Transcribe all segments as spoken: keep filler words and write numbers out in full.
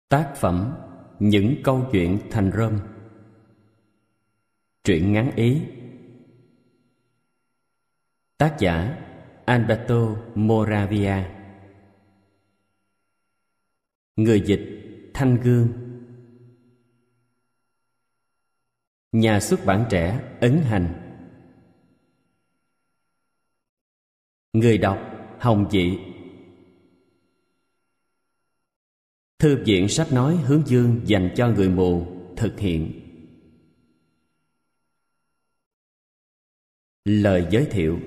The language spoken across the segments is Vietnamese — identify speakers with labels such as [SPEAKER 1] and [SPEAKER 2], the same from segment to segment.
[SPEAKER 1] Tác phẩm Những câu chuyện thành Rome. Truyện ngắn Ý. Tác giả Alberto Moravia. Người dịch Thanh Gương. Nhà xuất bản Trẻ ấn hành. Người đọc Hồng Dị. Thư viện sách nói Hướng Dương dành cho người mù thực hiện. Lời giới thiệu.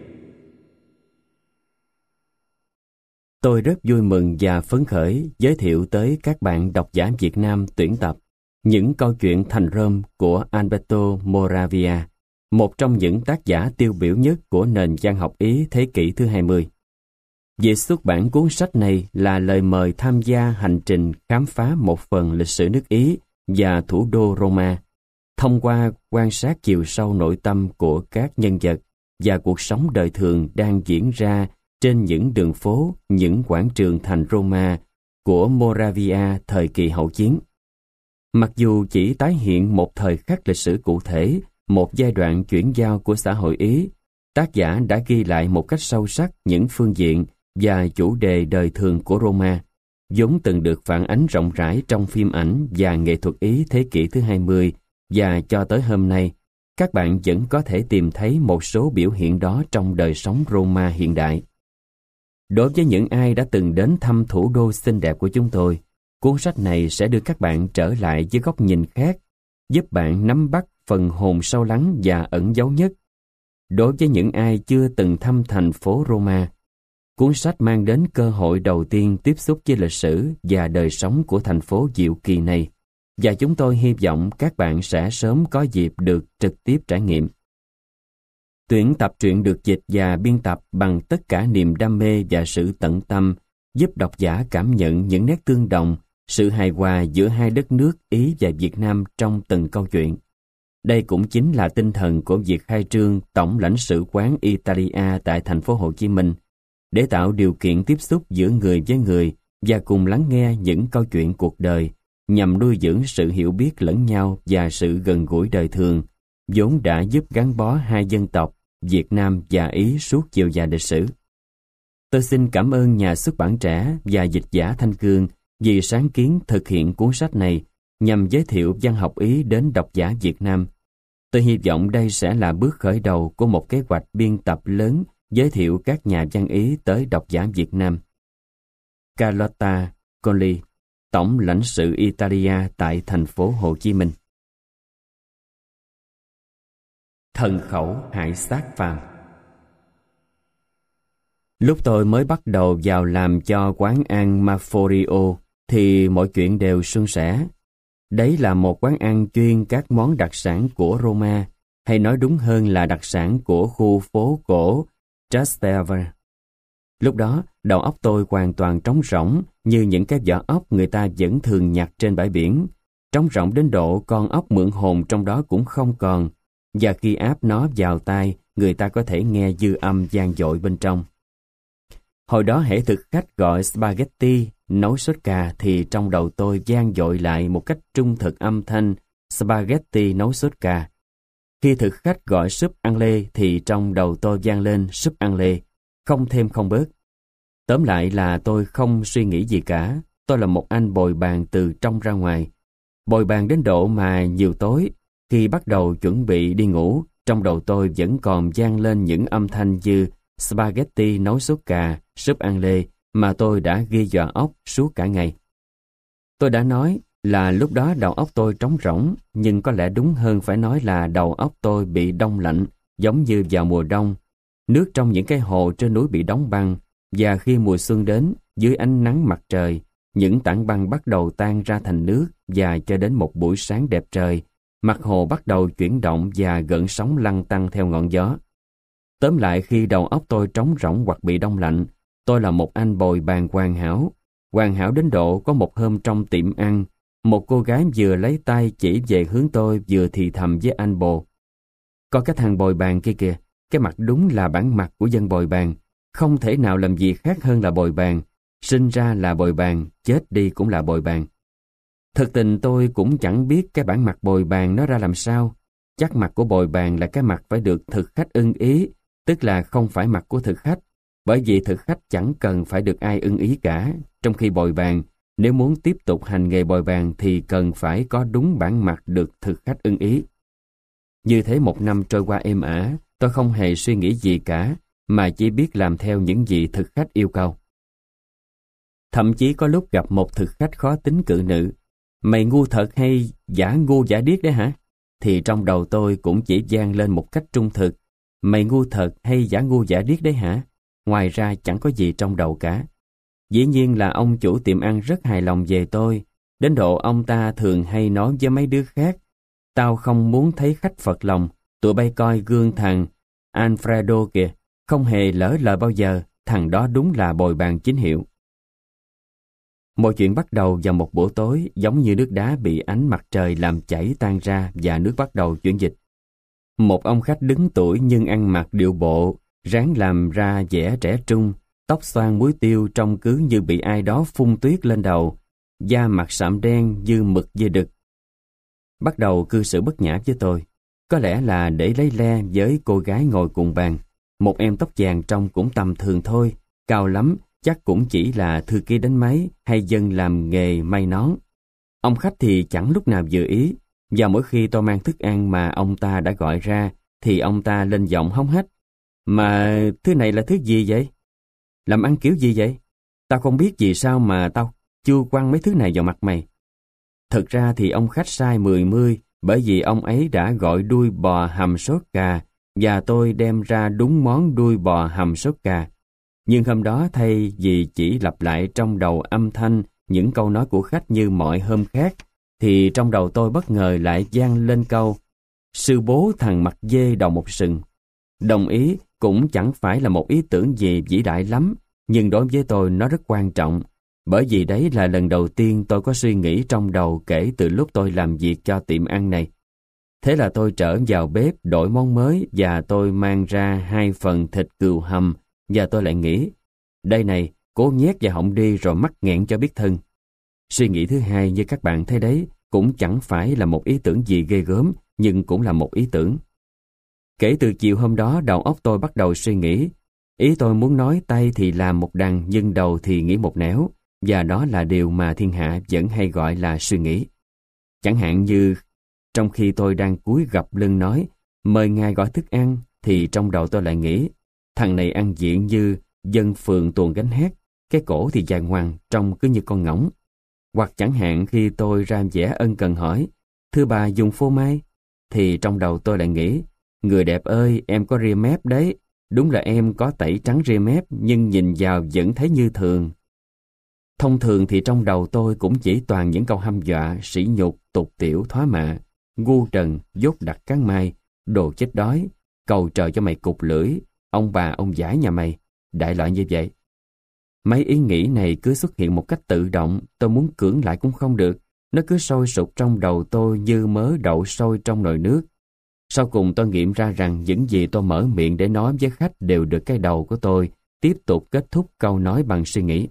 [SPEAKER 1] Tôi rất vui mừng và phấn khởi giới thiệu tới các bạn độc giả Việt Nam tuyển tập Những câu chuyện thành Rome của Alberto Moravia, một trong những tác giả tiêu biểu nhất của nền văn học Ý thế kỷ thứ hai mươi. Việc xuất bản cuốn sách này là lời mời tham gia hành trình khám phá một phần lịch sử nước Ý và thủ đô Roma, thông qua quan sát chiều sâu nội tâm của các nhân vật và cuộc sống đời thường đang diễn ra trên những đường phố, những quảng trường thành Roma của Moravia thời kỳ hậu chiến. Mặc dù chỉ tái hiện một thời khắc lịch sử cụ thể, một giai đoạn chuyển giao của xã hội Ý, tác giả đã ghi lại một cách sâu sắc những phương diện và chủ đề đời thường của Roma, vốn từng được phản ánh rộng rãi trong phim ảnh và nghệ thuật Ý thế kỷ thứ hai mươi, và cho tới hôm nay, các bạn vẫn có thể tìm thấy một số biểu hiện đó trong đời sống Roma hiện đại. Đối với những ai đã từng đến thăm thủ đô xinh đẹp của chúng tôi, cuốn sách này sẽ đưa các bạn trở lại với góc nhìn khác, giúp bạn nắm bắt phần hồn sâu lắng và ẩn giấu nhất. Đối với những ai chưa từng thăm thành phố Roma, cuốn sách mang đến cơ hội đầu tiên tiếp xúc với lịch sử và đời sống của thành phố diệu kỳ này, và chúng tôi hy vọng các bạn sẽ sớm có dịp được trực tiếp trải nghiệm. Tuyển tập truyện được dịch và biên tập bằng tất cả niềm đam mê và sự tận tâm, giúp độc giả cảm nhận những nét tương đồng, sự hài hòa giữa hai đất nước Ý và Việt Nam trong từng câu chuyện. Đây cũng chính là tinh thần của việc khai trương Tổng lãnh sự quán Italia tại thành phố Hồ Chí Minh, để tạo điều kiện tiếp xúc giữa người với người và cùng lắng nghe những câu chuyện cuộc đời, nhằm nuôi dưỡng sự hiểu biết lẫn nhau và sự gần gũi đời thường, vốn đã giúp gắn bó hai dân tộc Việt Nam và Ý suốt chiều dài lịch sử. Tôi xin cảm ơn nhà xuất bản Trẻ và dịch giả Thanh Gương vì sáng kiến thực hiện cuốn sách này nhằm giới thiệu văn học Ý đến độc giả Việt Nam. Tôi hy vọng đây sẽ là bước khởi đầu của một kế hoạch biên tập lớn giới thiệu các nhà văn Ý tới độc giả Việt Nam. Carlotta Colli, Tổng lãnh sự Italia tại thành phố Hồ Chí Minh. Thần khẩu hại sát phàm. Lúc tôi mới bắt đầu vào làm cho quán ăn Maforio thì mọi chuyện đều suôn sẻ. Đấy là một quán ăn chuyên các món đặc sản của Roma, hay nói đúng hơn là đặc sản của khu phố cổ Trastevere. Lúc đó, đầu óc tôi hoàn toàn trống rỗng như những cái vỏ ốc người ta vẫn thường nhặt trên bãi biển. Trống rỗng đến độ con ốc mượn hồn trong đó cũng không còn, và khi áp nó vào tai, người ta có thể nghe dư âm vang dội bên trong. Hồi đó hễ thực khách gọi spaghetti nấu sốt cà thì trong đầu tôi vang dội lại một cách trung thực âm thanh spaghetti nấu sốt cà. Khi thực khách gọi súp ăn lê thì trong đầu tôi vang lên súp ăn lê, không thêm không bớt. Tóm lại là tôi không suy nghĩ gì cả, tôi là một anh bồi bàn từ trong ra ngoài. Bồi bàn đến độ mà nhiều tối, khi bắt đầu chuẩn bị đi ngủ, trong đầu tôi vẫn còn vang lên những âm thanh như spaghetti nấu sốt cà, súp ăn lê mà tôi đã ghi vào óc suốt cả ngày. Tôi đã nói là lúc đó đầu óc tôi trống rỗng, nhưng có lẽ đúng hơn phải nói là đầu óc tôi bị đông lạnh, giống như vào mùa đông. Nước trong những cái hồ trên núi bị đóng băng, và khi mùa xuân đến, dưới ánh nắng mặt trời, những tảng băng bắt đầu tan ra thành nước, và cho đến một buổi sáng đẹp trời, mặt hồ bắt đầu chuyển động và gợn sóng lăn tăn theo ngọn gió. Tóm lại, khi đầu óc tôi trống rỗng hoặc bị đông lạnh, tôi là một anh bồi bàn hoàn hảo. Hoàn hảo đến độ có một hôm trong tiệm ăn, một cô gái vừa lấy tay chỉ về hướng tôi vừa thì thầm với anh bồ: "Có cái thằng bồi bàn kia kìa, cái mặt đúng là bản mặt của dân bồi bàn, không thể nào làm gì khác hơn là bồi bàn, sinh ra là bồi bàn, chết đi cũng là bồi bàn." Thực tình tôi cũng chẳng biết cái bản mặt bồi bàn nó ra làm sao. Chắc mặt của bồi bàn là cái mặt phải được thực khách ưng ý, tức là không phải mặt của thực khách, bởi vì thực khách chẳng cần phải được ai ưng ý cả, trong khi bồi bàn, nếu muốn tiếp tục hành nghề bồi bàn thì cần phải có đúng bản mặt được thực khách ưng ý. Như thế một năm trôi qua êm ả, tôi không hề suy nghĩ gì cả, mà chỉ biết làm theo những gì thực khách yêu cầu. Thậm chí có lúc gặp một thực khách khó tính cự nữ, mày ngu thật hay giả ngu giả điếc đấy hả? Thì trong đầu tôi cũng chỉ vang lên một cách trung thực, mày ngu thật hay giả ngu giả điếc đấy hả? Ngoài ra chẳng có gì trong đầu cả. Dĩ nhiên là ông chủ tiệm ăn rất hài lòng về tôi, đến độ ông ta thường hay nói với mấy đứa khác, tao không muốn thấy khách phật lòng, tụi bay coi gương thằng Alfredo kìa, không hề lỡ lời bao giờ, thằng đó đúng là bồi bàn chính hiệu. Mọi chuyện bắt đầu vào một buổi tối, giống như nước đá bị ánh mặt trời làm chảy tan ra và nước bắt đầu chuyển dịch. Một ông khách đứng tuổi nhưng ăn mặc điệu bộ, ráng làm ra vẻ trẻ trung, tóc xoăn muối tiêu trông cứ như bị ai đó phun tuyết lên đầu, da mặt sạm đen như mực dê đực. Bắt đầu cư xử bất nhã với tôi, có lẽ là để lấy le với cô gái ngồi cùng bàn. Một em tóc vàng trông cũng tầm thường thôi, cao lắm, chắc cũng chỉ là thư ký đánh máy hay dân làm nghề may nón. Ông khách thì chẳng lúc nào vừa ý, và mỗi khi tôi mang thức ăn mà ông ta đã gọi ra, thì ông ta lên giọng hống hách. Mà thứ này là thứ gì vậy? Làm ăn kiểu gì vậy? Tao không biết gì sao mà tao chưa quăng mấy thứ này vào mặt mày. Thực ra thì ông khách sai mười mươi, bởi vì ông ấy đã gọi đuôi bò hầm sốt cà, và tôi đem ra đúng món đuôi bò hầm sốt cà. Nhưng hôm đó thay vì chỉ lặp lại trong đầu âm thanh những câu nói của khách như mọi hôm khác, thì trong đầu tôi bất ngờ lại vang lên câu sư bố thằng mặt dê đầu một sừng. Đồng ý, cũng chẳng phải là một ý tưởng gì vĩ đại lắm, nhưng đối với tôi nó rất quan trọng, bởi vì đấy là lần đầu tiên tôi có suy nghĩ trong đầu kể từ lúc tôi làm việc cho tiệm ăn này. Thế là tôi trở vào bếp đổi món mới và tôi mang ra hai phần thịt cừu hầm, và tôi lại nghĩ, đây này, cố nhét vào họng đi rồi mắc nghẹn cho biết thân. Suy nghĩ thứ hai như các bạn thấy đấy, cũng chẳng phải là một ý tưởng gì ghê gớm, nhưng cũng là một ý tưởng. Kể từ chiều hôm đó, đầu óc tôi bắt đầu suy nghĩ. Ý tôi muốn nói tay thì làm một đằng, nhưng đầu thì nghĩ một nẻo, và đó là điều mà thiên hạ vẫn hay gọi là suy nghĩ. Chẳng hạn như, trong khi tôi đang cúi gập lưng nói, mời ngài gọi thức ăn, thì trong đầu tôi lại nghĩ, thằng này ăn diện như dân phường tuồng gánh hát, cái cổ thì dài ngoằng, trông cứ như con ngỗng. Hoặc chẳng hạn khi tôi ra vẻ ân cần hỏi, thưa bà dùng phô mai, thì trong đầu tôi lại nghĩ, người đẹp ơi, em có ria mép đấy, đúng là em có tẩy trắng ria mép, nhưng nhìn vào vẫn thấy như thường. Thông thường thì trong đầu tôi cũng chỉ toàn những câu hăm dọa, sỉ nhục, tục tiểu, thoá mạ, ngu trần, dốt đặt cắn mai, đồ chết đói, cầu trời cho mày cụp lưỡi, ông bà ông giải nhà mày, đại loại như vậy. Mấy ý nghĩ này cứ xuất hiện một cách tự động, tôi muốn cưỡng lại cũng không được, nó cứ sôi sục trong đầu tôi như mớ đậu sôi trong nồi nước. Sau cùng tôi nghiệm ra rằng những gì tôi mở miệng để nói với khách đều được cái đầu của tôi tiếp tục kết thúc câu nói bằng suy nghĩ.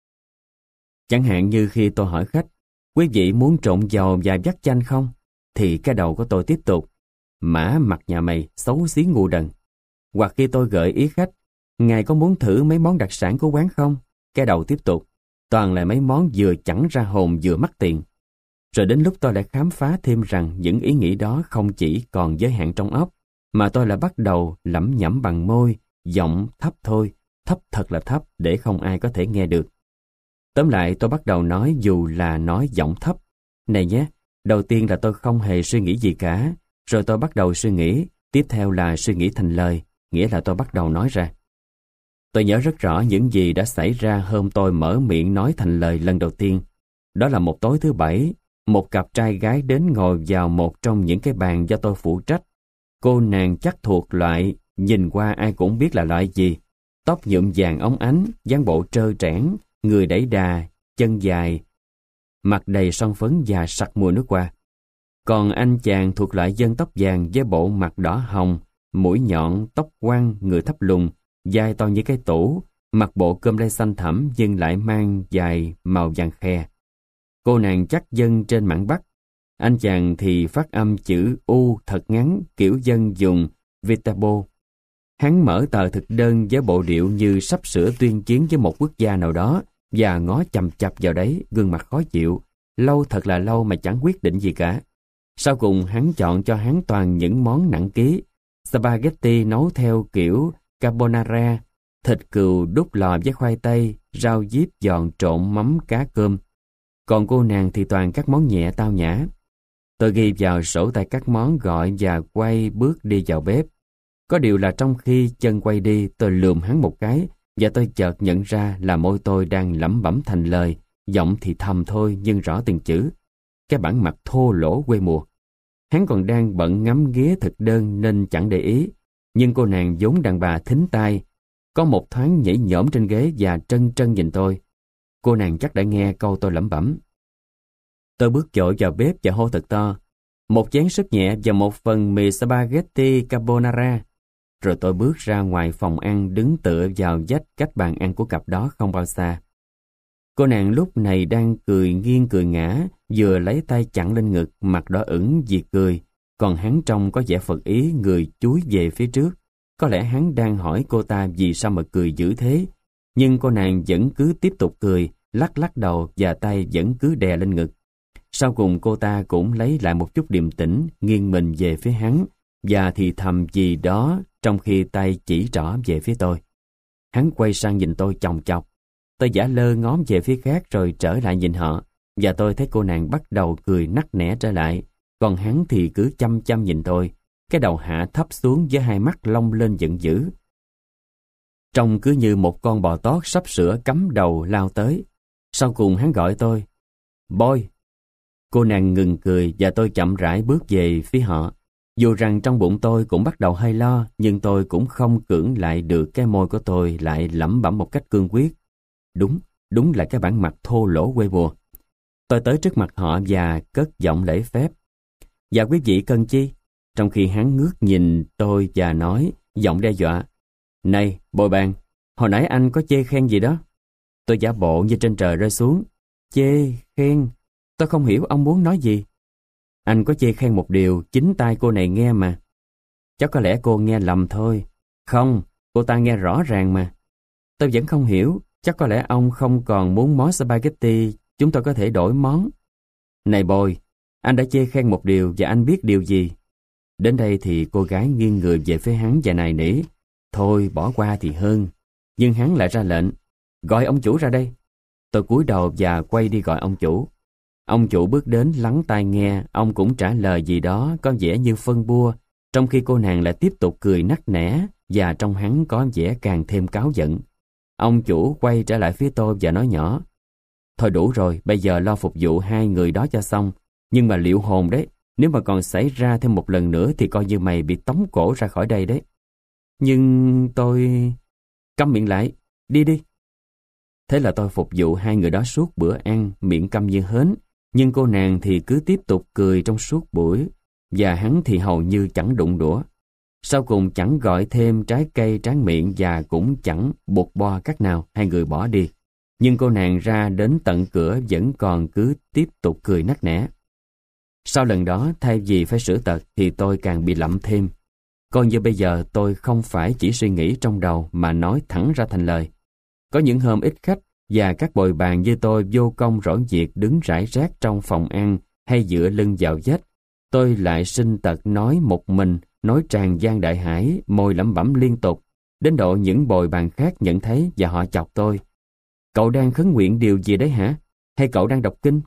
[SPEAKER 1] Chẳng hạn như khi tôi hỏi khách, quý vị muốn trộn dầu và vắt chanh không? Thì cái đầu của tôi tiếp tục, mã mặt nhà mày xấu xí ngu đần. Hoặc khi tôi gợi ý khách, ngài có muốn thử mấy món đặc sản của quán không? Cái đầu tiếp tục, toàn là mấy món vừa chẳng ra hồn vừa mắc tiền. Rồi đến lúc tôi đã khám phá thêm rằng những ý nghĩ đó không chỉ còn giới hạn trong óc, mà tôi lại bắt đầu lẩm nhẩm bằng môi, giọng thấp thôi, thấp thật là thấp để không ai có thể nghe được. Tóm lại tôi bắt đầu nói dù là nói giọng thấp. Này nhé, đầu tiên là tôi không hề suy nghĩ gì cả, rồi tôi bắt đầu suy nghĩ, tiếp theo là suy nghĩ thành lời, nghĩa là tôi bắt đầu nói ra. Tôi nhớ rất rõ những gì đã xảy ra hôm tôi mở miệng nói thành lời lần đầu tiên. Đó là một tối thứ bảy, một cặp trai gái đến ngồi vào một trong những cái bàn do tôi phụ trách. Cô nàng chắc thuộc loại, nhìn qua ai cũng biết là loại gì. Tóc nhuộm vàng óng ánh, dáng bộ trơ trẽn, người đẩy đà, chân dài, mặt đầy son phấn và sặc mùi nước hoa. Còn anh chàng thuộc loại dân tóc vàng với bộ mặt đỏ hồng, mũi nhọn, tóc quăn, người thấp lùn, vai to như cái tủ, mặc bộ cơm lê xanh thẳm nhưng lại mang dài màu vàng khe. Cô nàng chắc dân trên mảng Bắc. Anh chàng thì phát âm chữ U thật ngắn, kiểu dân dùng Viterbo. Hắn mở tờ thực đơn với bộ điệu như sắp sửa tuyên chiến với một quốc gia nào đó và ngó chằm chằm vào đấy, gương mặt khó chịu. Lâu thật là lâu mà chẳng quyết định gì cả. Sau cùng hắn chọn cho hắn toàn những món nặng ký. Spaghetti nấu theo kiểu carbonara, thịt cừu đút lò với khoai tây, rau diếp giòn trộn mắm cá cơm. Còn cô nàng thì toàn các món nhẹ tao nhã. Tôi ghi vào sổ tay các món gọi và quay bước đi vào bếp. Có điều là trong khi chân quay đi, tôi lườm hắn một cái và tôi chợt nhận ra là môi tôi đang lẩm bẩm thành lời, giọng thì thầm thôi nhưng rõ từng chữ. Cái bản mặt thô lỗ quê mùa. Hắn còn đang bận ngắm nghía thực đơn nên chẳng để ý, nhưng cô nàng vốn đàn bà thính tai, có một thoáng nhảy nhổm trên ghế và trân trân nhìn tôi. Cô nàng chắc đã nghe câu tôi lẩm bẩm. Tôi bước vội vào bếp và hô thật to, một chén súp nhẹ và một phần mì spaghetti carbonara. Rồi tôi bước ra ngoài phòng ăn, đứng tựa vào vách cách bàn ăn của cặp đó không bao xa. Cô nàng lúc này đang cười nghiêng cười ngã, vừa lấy tay chặn lên ngực, mặt đỏ ửng vì cười, còn hắn trông có vẻ phật ý, người chúi về phía trước. Có lẽ hắn đang hỏi cô ta vì sao mà cười dữ thế, nhưng cô nàng vẫn cứ tiếp tục cười, lắc lắc đầu và tay vẫn cứ đè lên ngực. Sau cùng cô ta cũng lấy lại một chút điềm tĩnh, nghiêng mình về phía hắn, và thì thầm gì đó trong khi tay chỉ trỏ về phía tôi. Hắn quay sang nhìn tôi chòng chọc. Tôi giả lơ ngó về phía khác rồi trở lại nhìn họ, và tôi thấy cô nàng bắt đầu cười nắc nẻ trở lại, còn hắn thì cứ chăm chăm nhìn tôi, cái đầu hạ thấp xuống với hai mắt long lên giận dữ. Trông cứ như một con bò tót sắp sửa cắm đầu lao tới. Sau cùng hắn gọi tôi, Boy. Cô nàng ngừng cười và tôi chậm rãi bước về phía họ. Dù rằng trong bụng tôi cũng bắt đầu hơi lo, nhưng tôi cũng không cưỡng lại được cái môi của tôi lại lẩm bẩm một cách cương quyết. Đúng, đúng là cái bản mặt thô lỗ quê mùa. Tôi tới trước mặt họ và cất giọng lễ phép. Dạ quý vị cần chi? Trong khi hắn ngước nhìn tôi và nói, giọng đe dọa. Này, bồi bàn, hồi nãy anh có chê khen gì đó? Tôi giả bộ như trên trời rơi xuống. Chê, khen, tôi không hiểu ông muốn nói gì. Anh có chê khen một điều, chính tai cô này nghe mà. Chắc có lẽ cô nghe lầm thôi. Không, cô ta nghe rõ ràng mà. Tôi vẫn không hiểu, chắc có lẽ ông không còn muốn món spaghetti, chúng tôi có thể đổi món. Này Bồi, anh đã chê khen một điều và anh biết điều gì? Đến đây thì cô gái nghiêng người về phía hắn và nài nỉ. Thôi bỏ qua thì hơn. Nhưng hắn lại ra lệnh, gọi ông chủ ra đây. Tôi cúi đầu và quay đi gọi ông chủ. Ông chủ bước đến lắng tai nghe, ông cũng trả lời gì đó có vẻ như phân bua, trong khi cô nàng lại tiếp tục cười nắc nẻ và trong hắn có vẻ càng thêm cáu giận. Ông chủ quay trở lại phía tôi và nói nhỏ, thôi đủ rồi, bây giờ lo phục vụ hai người đó cho xong, nhưng mà liệu hồn đấy, nếu mà còn xảy ra thêm một lần nữa thì coi như mày bị tống cổ ra khỏi đây đấy. Nhưng tôi... Câm miệng lại, đi đi. Thế là tôi phục vụ hai người đó suốt bữa ăn, miệng câm như hến, nhưng cô nàng thì cứ tiếp tục cười trong suốt buổi, và hắn thì hầu như chẳng đụng đũa. Sau cùng chẳng gọi thêm trái cây tráng miệng và cũng chẳng buộc bo cách nào, hai người bỏ đi. Nhưng cô nàng ra đến tận cửa vẫn còn cứ tiếp tục cười nắc nẻ. Sau lần đó, thay vì phải sửa tật thì tôi càng bị lậm thêm. Coi như bây giờ tôi không phải chỉ suy nghĩ trong đầu mà nói thẳng ra thành lời. Có những hôm ít khách và các bồi bàn như tôi vô công rỗi việc đứng rải rác trong phòng ăn hay dựa lưng vào vách, tôi lại sinh tật nói một mình, nói tràn gian đại hải, môi lẩm bẩm liên tục, đến độ những bồi bàn khác nhận thấy và họ chọc tôi. Cậu đang khấn nguyện điều gì đấy hả? Hay cậu đang đọc kinh?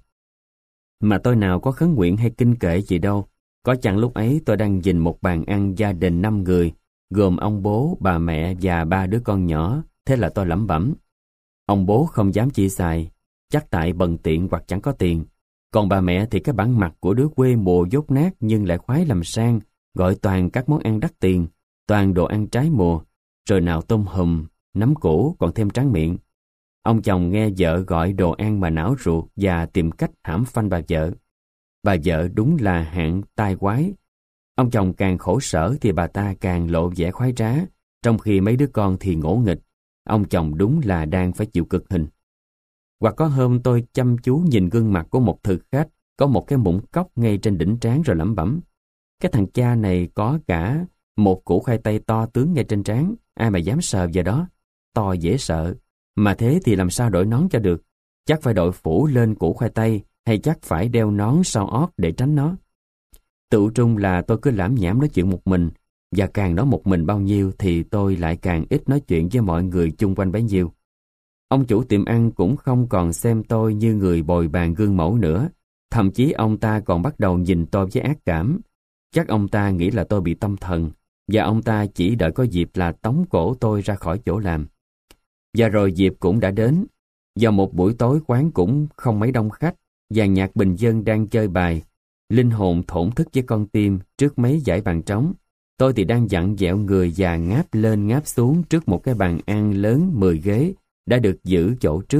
[SPEAKER 1] Mà tôi nào có khấn nguyện hay kinh kệ gì đâu. Có chăng lúc ấy tôi đang nhìn một bàn ăn gia đình năm người, gồm ông bố, bà mẹ và ba đứa con nhỏ, thế là tôi lẩm bẩm. Ông bố không dám chi xài, chắc tại bần tiện hoặc chẳng có tiền. Còn bà mẹ thì cái bản mặt của đứa quê mùa dốt nát nhưng lại khoái làm sang, gọi toàn các món ăn đắt tiền, toàn đồ ăn trái mùa, rồi nào tôm hùm, nấm củ còn thêm tráng miệng. Ông chồng nghe vợ gọi đồ ăn mà não ruột và tìm cách hãm phanh bà vợ. Bà vợ đúng là hạng tai quái. Ông chồng càng khổ sở thì bà ta càng lộ vẻ khoái trá, trong khi mấy đứa con thì ngỗ nghịch. Ông chồng đúng là đang phải chịu cực hình. Hoặc có hôm tôi chăm chú nhìn gương mặt của một thực khách có một cái mụn cóc ngay trên đỉnh trán rồi lẩm bẩm. Cái thằng cha này có cả một củ khoai tây to tướng ngay trên trán, ai mà dám sờ vào đó, to dễ sợ. Mà thế thì làm sao đội nón cho được? Chắc phải đội phủ lên củ khoai tây, hay chắc phải đeo nón sau ót để tránh nó. Tự trung là tôi cứ lảm nhảm nói chuyện một mình, và càng nói một mình bao nhiêu thì tôi lại càng ít nói chuyện với mọi người chung quanh bấy nhiêu. Ông chủ tiệm ăn cũng không còn xem tôi như người bồi bàn gương mẫu nữa, thậm chí ông ta còn bắt đầu nhìn tôi với ác cảm. Chắc ông ta nghĩ là tôi bị tâm thần, và ông ta chỉ đợi có dịp là tống cổ tôi ra khỏi chỗ làm. Và rồi dịp cũng đã đến. Vào một buổi tối quán cũng không mấy đông khách, và nhạc bình dân đang chơi bài, linh hồn thổn thức với con tim trước mấy dãy bàn trống. Tôi thì đang dặn dẹo người và ngáp lên ngáp xuống trước một cái bàn ăn lớn mười ghế đã được giữ chỗ trước.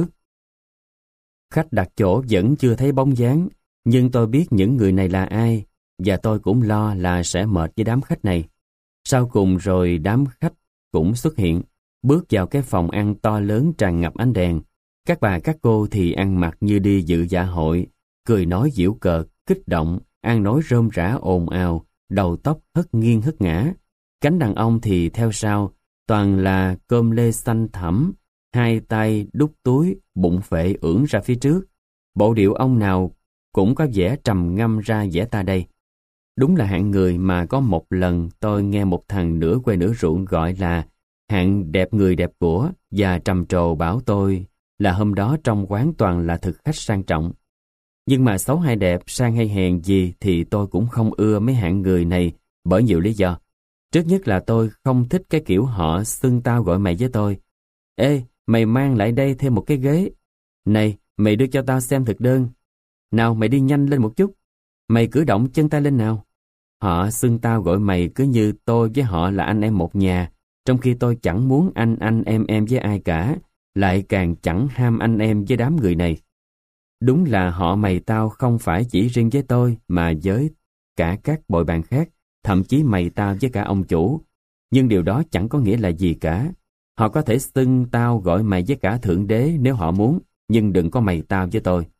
[SPEAKER 1] Khách đặt chỗ vẫn chưa thấy bóng dáng, nhưng tôi biết những người này là ai, và tôi cũng lo là sẽ mệt với đám khách này. Sau cùng rồi đám khách cũng xuất hiện, bước vào cái phòng ăn to lớn tràn ngập ánh đèn. Các bà các cô thì ăn mặc như đi dự dạ hội, cười nói giễu cợt, kích động, ăn nói rôm rả ồn ào, đầu tóc hất nghiêng hất ngã. Cánh đàn ông thì theo sau, toàn là cơm lê xanh thẳm, hai tay đút túi, bụng phệ ưỡn ra phía trước. Bộ điệu ông nào cũng có vẻ trầm ngâm ra vẻ ta đây. Đúng là hạng người mà có một lần tôi nghe một thằng nửa quê nửa ruộng gọi là hạng đẹp người đẹp của, và trầm trồ bảo tôi là hôm đó trong quán toàn là thực khách sang trọng. Nhưng mà xấu hay đẹp, sang hay hèn gì thì tôi cũng không ưa mấy hạng người này bởi nhiều lý do. Trước nhất là tôi không thích cái kiểu họ xưng tao gọi mày với tôi. Ê, mày mang lại đây thêm một cái ghế. Này, mày đưa cho tao xem thực đơn. Nào, mày đi nhanh lên một chút. Mày cử động chân tay lên nào. Họ xưng tao gọi mày cứ như tôi với họ là anh em một nhà, trong khi tôi chẳng muốn anh anh em em với ai cả, lại càng chẳng ham anh em với đám người này. Đúng là họ mày tao không phải chỉ riêng với tôi mà với cả các bội bàn khác, thậm chí mày tao với cả ông chủ. Nhưng điều đó chẳng có nghĩa là gì cả. Họ có thể xưng tao gọi mày với cả Thượng Đế nếu họ muốn, nhưng đừng có mày tao với tôi.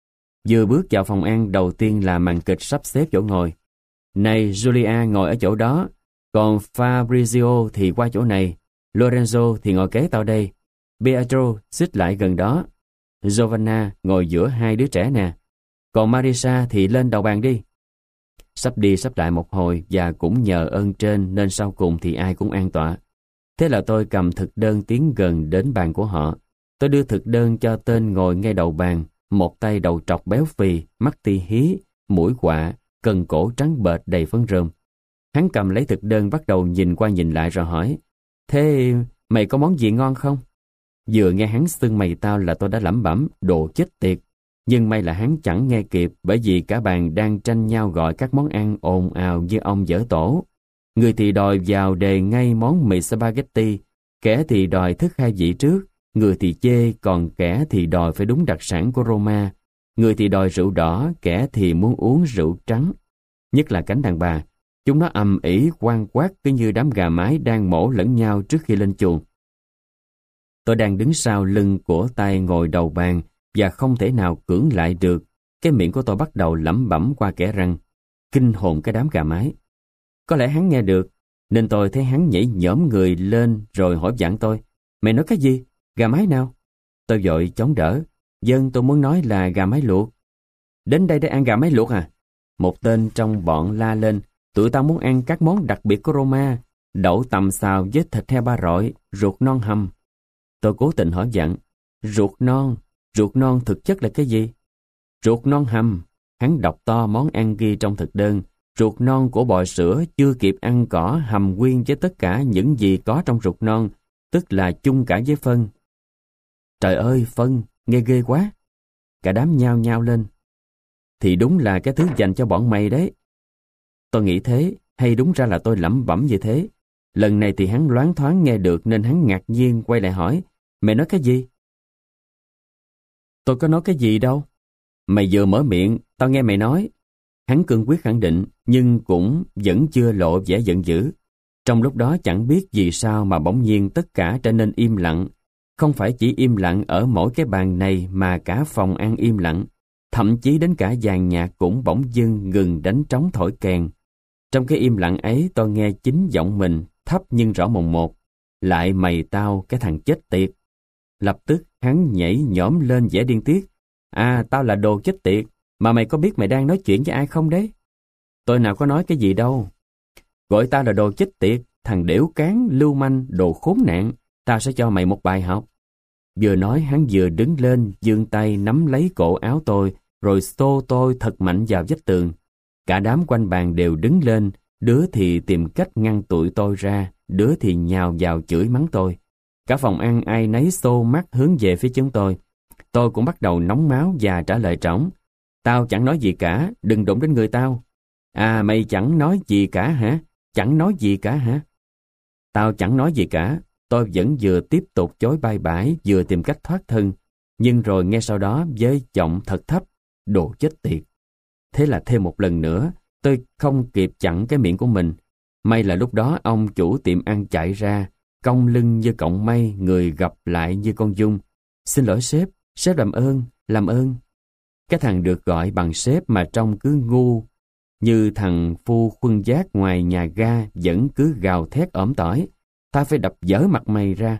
[SPEAKER 1] Vừa bước vào phòng ăn, đầu tiên là màn kịch sắp xếp chỗ ngồi. Này, Julia ngồi ở chỗ đó, còn Fabrizio thì qua chỗ này, Lorenzo thì ngồi kế tao đây, Pietro xích lại gần đó, Giovanna ngồi giữa hai đứa trẻ nè, còn Marisa thì lên đầu bàn đi. Sắp đi sắp lại một hồi và cũng nhờ ơn trên nên sau cùng thì ai cũng an tọa. Thế là tôi cầm thực đơn tiến gần đến bàn của họ. Tôi đưa thực đơn cho tên ngồi ngay đầu bàn, một tay đầu trọc béo phì, mắt ti hí, mũi quạ, cần cổ trắng bệch đầy phấn rơm. Hắn cầm lấy thực đơn bắt đầu nhìn qua nhìn lại rồi hỏi, thế mày có món gì ngon không? Vừa nghe hắn xưng mày tao là tôi đã lẩm bẩm, đồ chết tiệt. Nhưng may là hắn chẳng nghe kịp, bởi vì cả bàn đang tranh nhau gọi các món ăn ồn ào như ông dở tổ. Người thì đòi vào đề ngay món mì spaghetti, kẻ thì đòi thức hai vị trước, người thì chê, còn kẻ thì đòi phải đúng đặc sản của Roma. Người thì đòi rượu đỏ, kẻ thì muốn uống rượu trắng. Nhất là cánh đàn bà, chúng nó ầm ĩ quang quát cứ như đám gà mái đang mổ lẫn nhau trước khi lên chuồng. Tôi đang đứng sau lưng của tay ngồi đầu bàn và không thể nào cưỡng lại được. Cái miệng của tôi bắt đầu lẩm bẩm qua kẽ răng, kinh hồn cái đám gà mái. Có lẽ hắn nghe được, nên tôi thấy hắn nhảy nhổm người lên rồi hỏi vặn tôi, mày nói cái gì? Gà mái nào? Tôi vội chống đỡ, dân tôi muốn nói là gà mái luộc. Đến đây để ăn gà mái luộc à? Một tên trong bọn la lên, tụi tao muốn ăn các món đặc biệt của Roma, đậu tằm xào với thịt heo ba rọi, ruột non hầm. Tôi cố tình hỏi vặn, ruột non, ruột non thực chất là cái gì? Ruột non hầm, hắn đọc to món ăn ghi trong thực đơn, ruột non của bò sữa chưa kịp ăn cỏ hầm nguyên với tất cả những gì có trong ruột non, tức là chung cả với phân. Trời ơi, phân, nghe ghê quá. Cả đám nhao nhao lên. Thì đúng là cái thứ dành cho bọn mày đấy. Tôi nghĩ thế, hay đúng ra là tôi lẩm bẩm như thế. Lần này thì hắn loáng thoáng nghe được nên hắn ngạc nhiên quay lại hỏi, mày nói cái gì? Tôi có nói cái gì đâu. Mày vừa mở miệng, tao nghe mày nói. Hắn cương quyết khẳng định, nhưng cũng vẫn chưa lộ vẻ giận dữ. Trong lúc đó chẳng biết vì sao mà bỗng nhiên tất cả trở nên im lặng. Không phải chỉ im lặng ở mỗi cái bàn này mà cả phòng ăn im lặng. Thậm chí đến cả dàn nhạc cũng bỗng dưng ngừng đánh trống thổi kèn. Trong cái im lặng ấy tôi nghe chính giọng mình, thấp nhưng rõ mồn một. Lại mày tao, cái thằng chết tiệt. Lập tức hắn nhảy nhổm lên vẻ điên tiết. À, tao là đồ chết tiệt, mà mày có biết mày đang nói chuyện với ai không đấy? Tôi nào có nói cái gì đâu. Gọi tao là đồ chết tiệt, thằng đểu cán, lưu manh, đồ khốn nạn, tao sẽ cho mày một bài học. Vừa nói hắn vừa đứng lên, giương tay nắm lấy cổ áo tôi, rồi xô tôi thật mạnh vào vách tường. Cả đám quanh bàn đều đứng lên, đứa thì tìm cách ngăn tụi tôi ra, đứa thì nhào vào chửi mắng tôi. Cả phòng ăn ai nấy xô mắt hướng về phía chúng tôi. Tôi cũng bắt đầu nóng máu và trả lời trống. Tao chẳng nói gì cả, đừng đụng đến người tao. À, mày chẳng nói gì cả hả? Chẳng nói gì cả hả? Tao chẳng nói gì cả. Tôi vẫn vừa tiếp tục chối bay bãi, vừa tìm cách thoát thân. Nhưng rồi nghe sau đó với giọng thật thấp, đồ chết tiệt. Thế là thêm một lần nữa, tôi không kịp chặn cái miệng của mình. May là lúc đó ông chủ tiệm ăn chạy ra, cong lưng như cọng mây, người gặp lại như con giun. Xin lỗi sếp, sếp làm ơn, làm ơn. Cái thằng được gọi bằng sếp mà trông cứ ngu, như thằng phu khuân giác ngoài nhà ga vẫn cứ gào thét ỏm tỏi. Ta phải đập dở mặt mày ra.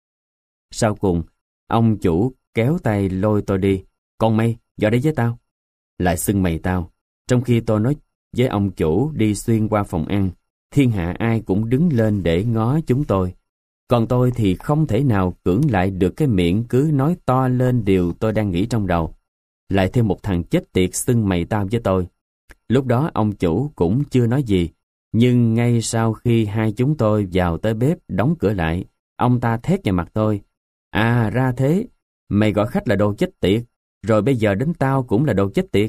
[SPEAKER 1] Sau cùng, ông chủ kéo tay lôi tôi đi. Còn mày, vào đây với tao. Lại xưng mày tao. Trong khi tôi nói với ông chủ đi xuyên qua phòng ăn, thiên hạ ai cũng đứng lên để ngó chúng tôi. Còn tôi thì không thể nào cưỡng lại được cái miệng cứ nói to lên điều tôi đang nghĩ trong đầu. Lại thêm một thằng chết tiệt xưng mày tao với tôi. Lúc đó ông chủ cũng chưa nói gì. Nhưng ngay sau khi hai chúng tôi vào tới bếp đóng cửa lại, ông ta thét vào mặt tôi. À, ra thế, mày gọi khách là đồ chết tiệt, rồi bây giờ đến tao cũng là đồ chết tiệt.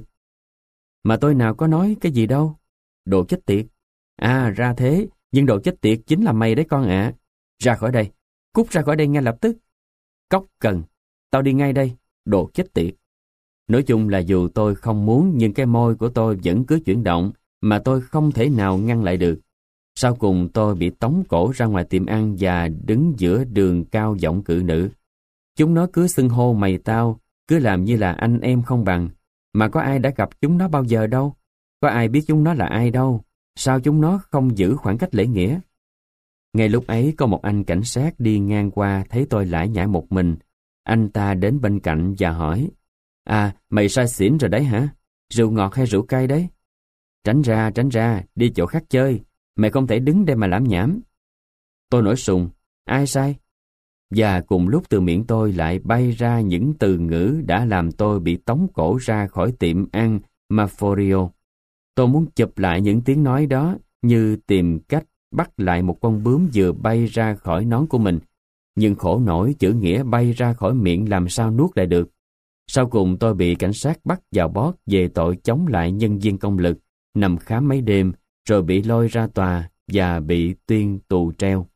[SPEAKER 1] Mà tôi nào có nói cái gì đâu. Đồ chết tiệt. À, ra thế, nhưng đồ chết tiệt chính là mày đấy con ạ. Ra khỏi đây, cút ra khỏi đây ngay lập tức. Cóc cần, tao đi ngay đây, đồ chết tiệt. Nói chung là dù tôi không muốn nhưng cái môi của tôi vẫn cứ chuyển động, mà tôi không thể nào ngăn lại được. Sau cùng tôi bị tống cổ ra ngoài tiệm ăn và đứng giữa đường cao giọng cự nữ. Chúng nó cứ xưng hô mày tao, cứ làm như là anh em không bằng. Mà có ai đã gặp chúng nó bao giờ đâu? Có ai biết chúng nó là ai đâu? Sao chúng nó không giữ khoảng cách lễ nghĩa? Ngay lúc ấy có một anh cảnh sát đi ngang qua thấy tôi lải nhải một mình. Anh ta đến bên cạnh và hỏi: À, mày say xỉn rồi đấy hả? Rượu ngọt hay rượu cay đấy? Tránh ra, tránh ra, đi chỗ khác chơi. Mày không thể đứng đây mà lãm nhảm. Tôi nổi sùng. Ai sai? Và cùng lúc từ miệng tôi lại bay ra những từ ngữ đã làm tôi bị tống cổ ra khỏi tiệm ăn Maforio. Tôi muốn chụp lại những tiếng nói đó như tìm cách bắt lại một con bướm vừa bay ra khỏi nón của mình. Nhưng khổ nổi chữ nghĩa bay ra khỏi miệng làm sao nuốt lại được. Sau cùng tôi bị cảnh sát bắt vào bót về tội chống lại nhân viên công lực, nằm khám mấy đêm, rồi bị lôi ra tòa và bị tuyên tù treo.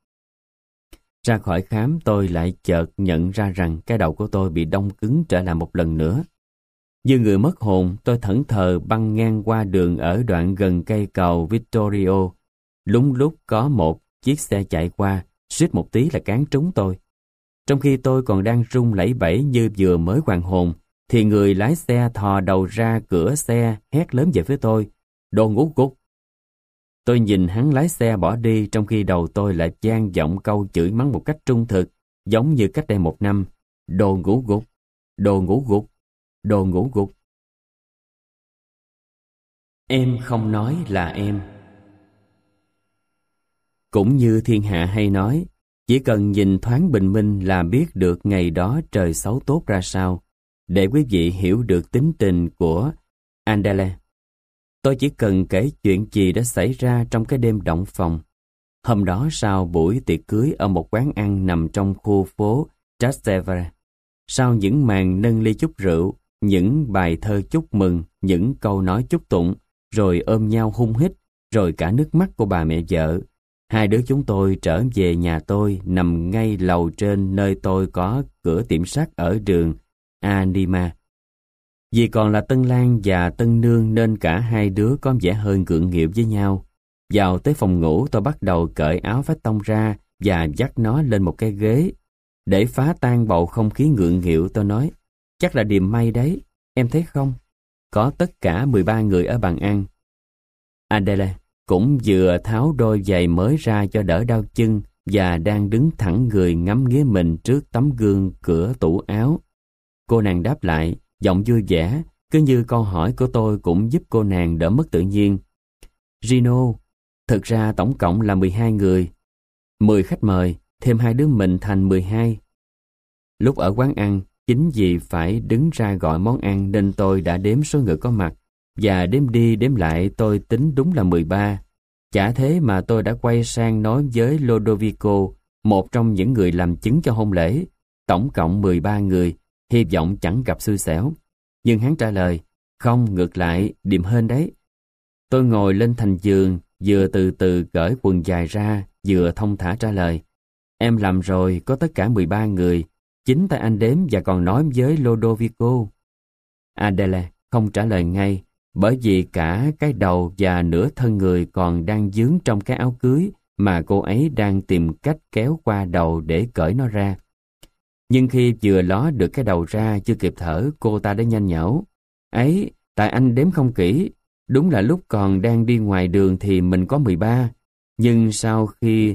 [SPEAKER 1] Ra khỏi khám tôi lại chợt nhận ra rằng cái đầu của tôi bị đông cứng trở lại một lần nữa. Như người mất hồn, tôi thẫn thờ băng ngang qua đường ở đoạn gần cây cầu Vittorio. Đúng lúc có một chiếc xe chạy qua, suýt một tí là cán trúng tôi. Trong khi tôi còn đang run lẩy bẩy như vừa mới hoàn hồn, thì người lái xe thò đầu ra cửa xe hét lớn về phía tôi: Đồ ngủ gục! Tôi nhìn hắn lái xe bỏ đi, trong khi đầu tôi lại vang vọng câu chửi mắng một cách trung thực, giống như cách đây một năm: Đồ ngủ gục! Đồ ngủ gục! Đồ ngủ gục! Em không nói là em. Cũng như thiên hạ hay nói, chỉ cần nhìn thoáng bình minh là biết được ngày đó trời xấu tốt ra sao. Để quý vị hiểu được tính tình của Andale, tôi chỉ cần kể chuyện gì đã xảy ra trong cái đêm động phòng. Hôm đó sau buổi tiệc cưới ở một quán ăn nằm trong khu phố Trastevere, sau những màn nâng ly chúc rượu, những bài thơ chúc mừng, những câu nói chúc tụng, rồi ôm nhau hung hít, rồi cả nước mắt của bà mẹ vợ, hai đứa chúng tôi trở về nhà tôi nằm ngay lầu trên nơi tôi có cửa tiệm sắt ở đường Anima. Vì còn là tân lang và tân nương nên cả hai đứa có vẻ hơi gượng nghịu với nhau. Vào tới phòng ngủ tôi bắt đầu cởi áo vest tông ra và dắt nó lên một cái ghế. Để phá tan bầu không khí ngượng nghịu, tôi nói, chắc là điềm may đấy, em thấy không? Có tất cả mười ba người ở bàn ăn. Adele cũng vừa tháo đôi giày mới ra cho đỡ đau chân và đang đứng thẳng người ngắm nghía mình trước tấm gương cửa tủ áo. Cô nàng đáp lại, giọng vui vẻ, cứ như câu hỏi của tôi cũng giúp cô nàng đỡ mất tự nhiên. Gino, thực ra tổng cộng là mười hai người. mười khách mời, thêm hai đứa mình thành mười hai. Lúc ở quán ăn, chính vì phải đứng ra gọi món ăn nên tôi đã đếm số người có mặt, và đếm đi đếm lại tôi tính đúng là mười ba. Chả thế mà tôi đã quay sang nói với Lodovico, một trong những người làm chứng cho hôn lễ, tổng cộng mười ba người, hy vọng chẳng gặp xui xẻo. Nhưng hắn trả lời, không, ngược lại, điềm hơn đấy. Tôi ngồi lên thành giường, vừa từ từ cởi quần dài ra, vừa thông thả trả lời. Em làm rồi, có tất cả mười ba người, chính tay anh đếm và còn nói với Lodovico. Adele không trả lời ngay, bởi vì cả cái đầu và nửa thân người còn đang dướng trong cái áo cưới mà cô ấy đang tìm cách kéo qua đầu để cởi nó ra. Nhưng khi vừa ló được cái đầu ra chưa kịp thở, cô ta đã nhanh nhảu. Ấy, tại anh đếm không kỹ, đúng là lúc còn đang đi ngoài đường thì mình có mười ba, nhưng sau khi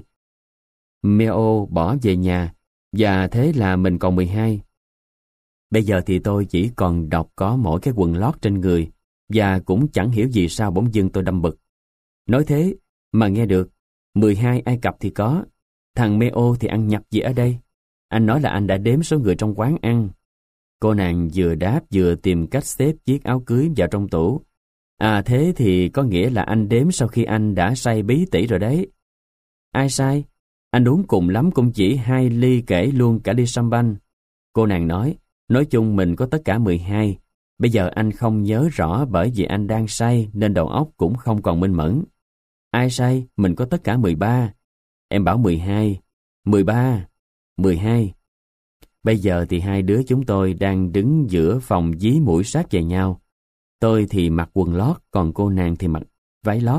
[SPEAKER 1] Meo bỏ về nhà, và thế là mình còn mười hai. Bây giờ thì tôi chỉ còn đọc có mỗi cái quần lót trên người, và cũng chẳng hiểu vì sao bỗng dưng tôi đâm bực. Nói thế mà nghe được, mười hai Ai Cập thì có, thằng Meo thì ăn nhập gì ở đây? Anh nói là anh đã đếm số người trong quán ăn. Cô nàng vừa đáp vừa tìm cách xếp chiếc áo cưới vào trong tủ. À thế thì có nghĩa là anh đếm sau khi anh đã say bí tỉ rồi đấy. Ai sai? Anh uống cùng lắm cũng chỉ hai ly, kể luôn cả ly champagne. Cô nàng nói, nói chung mình có tất cả mười hai. Bây giờ anh không nhớ rõ bởi vì anh đang say nên đầu óc cũng không còn minh mẫn. Ai say? Mình có tất cả mười ba. Em bảo mười hai. mười ba. mười hai. Bây giờ thì hai đứa chúng tôi đang đứng giữa phòng dí mũi sát về nhau. Tôi thì mặc quần lót, còn cô nàng thì mặc váy lót.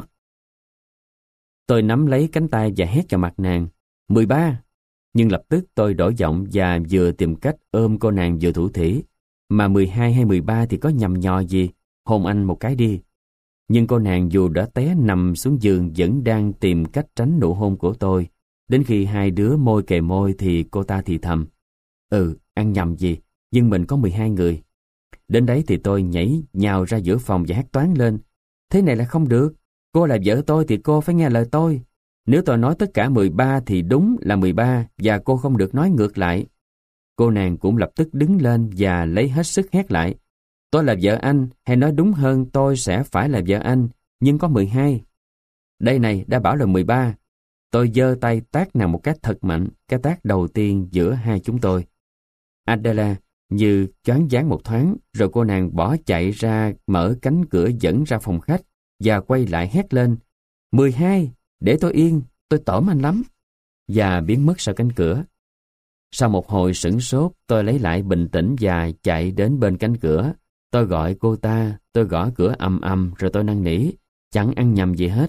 [SPEAKER 1] Tôi nắm lấy cánh tay và hét vào mặt nàng, mười ba. Nhưng lập tức tôi đổi giọng và vừa tìm cách ôm cô nàng vừa thủ thỉ. Mà mười hai hay mười ba thì có nhầm nhò gì, hôn anh một cái đi. Nhưng cô nàng dù đã té nằm xuống giường vẫn đang tìm cách tránh nụ hôn của tôi. Đến khi hai đứa môi kề môi thì cô ta thì thầm, ừ, ăn nhầm gì, nhưng mình có mười hai người. Đến đấy thì tôi nhảy nhào ra giữa phòng và hét toáng lên, thế này là không được, cô là vợ tôi thì cô phải nghe lời tôi. Nếu tôi nói tất cả mười ba thì đúng là mười ba và cô không được nói ngược lại. Cô nàng cũng lập tức đứng lên và lấy hết sức hét lại, tôi là vợ anh, hay nói đúng hơn tôi sẽ phải là vợ anh, nhưng có mười hai. Đây này, đã bảo là mười ba. Tôi giơ tay tát nàng một cái thật mạnh, cái tát đầu tiên giữa hai chúng tôi. Adela như choáng váng một thoáng, rồi cô nàng bỏ chạy ra mở cánh cửa dẫn ra phòng khách và quay lại hét lên, mười hai, để tôi yên, tôi tởm anh lắm, và biến mất sau cánh cửa. Sau một hồi sửng sốt, tôi lấy lại bình tĩnh và chạy đến bên cánh cửa. Tôi gọi cô ta, tôi gõ cửa ầm ầm rồi tôi năn nỉ, chẳng ăn nhầm gì hết.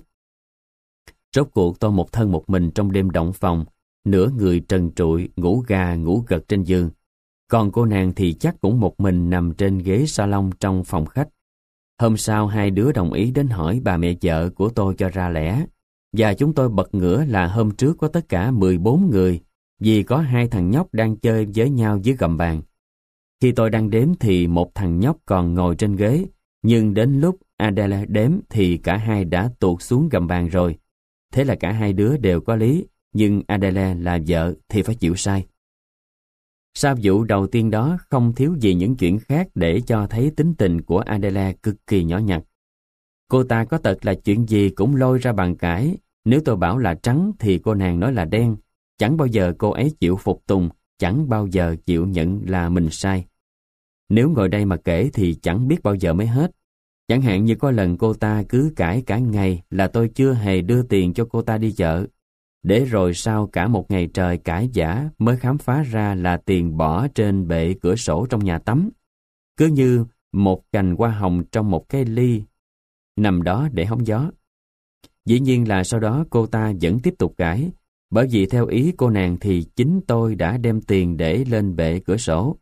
[SPEAKER 1] Rốt cuộc tôi một thân một mình trong đêm động phòng, nửa người trần trụi, ngủ gà ngủ gật trên giường. Còn cô nàng thì chắc cũng một mình nằm trên ghế salon trong phòng khách. Hôm sau hai đứa đồng ý đến hỏi bà mẹ vợ của tôi cho ra lẽ, và chúng tôi bật ngửa là hôm trước có tất cả mười bốn người, vì có hai thằng nhóc đang chơi với nhau dưới gầm bàn. Khi tôi đang đếm thì một thằng nhóc còn ngồi trên ghế, nhưng đến lúc Adela đếm thì cả hai đã tuột xuống gầm bàn rồi. Thế là cả hai đứa đều có lý, nhưng Adela là vợ thì phải chịu sai. Sau vụ đầu tiên đó không thiếu gì những chuyện khác để cho thấy tính tình của Adela cực kỳ nhỏ nhặt. Cô ta có tật là chuyện gì cũng lôi ra bàn cãi, nếu tôi bảo là trắng thì cô nàng nói là đen. Chẳng bao giờ cô ấy chịu phục tùng, chẳng bao giờ chịu nhận là mình sai. Nếu ngồi đây mà kể thì chẳng biết bao giờ mới hết. Chẳng hạn như có lần cô ta cứ cãi cả ngày là tôi chưa hề đưa tiền cho cô ta đi chợ. Để rồi sau cả một ngày trời cãi vã mới khám phá ra là tiền bỏ trên bệ cửa sổ trong nhà tắm. Cứ như một cành hoa hồng trong một cái ly, nằm đó để hóng gió. Dĩ nhiên là sau đó cô ta vẫn tiếp tục cãi, Bởi vì theo ý cô nàng thì chính tôi đã đem tiền để lên bệ cửa sổ.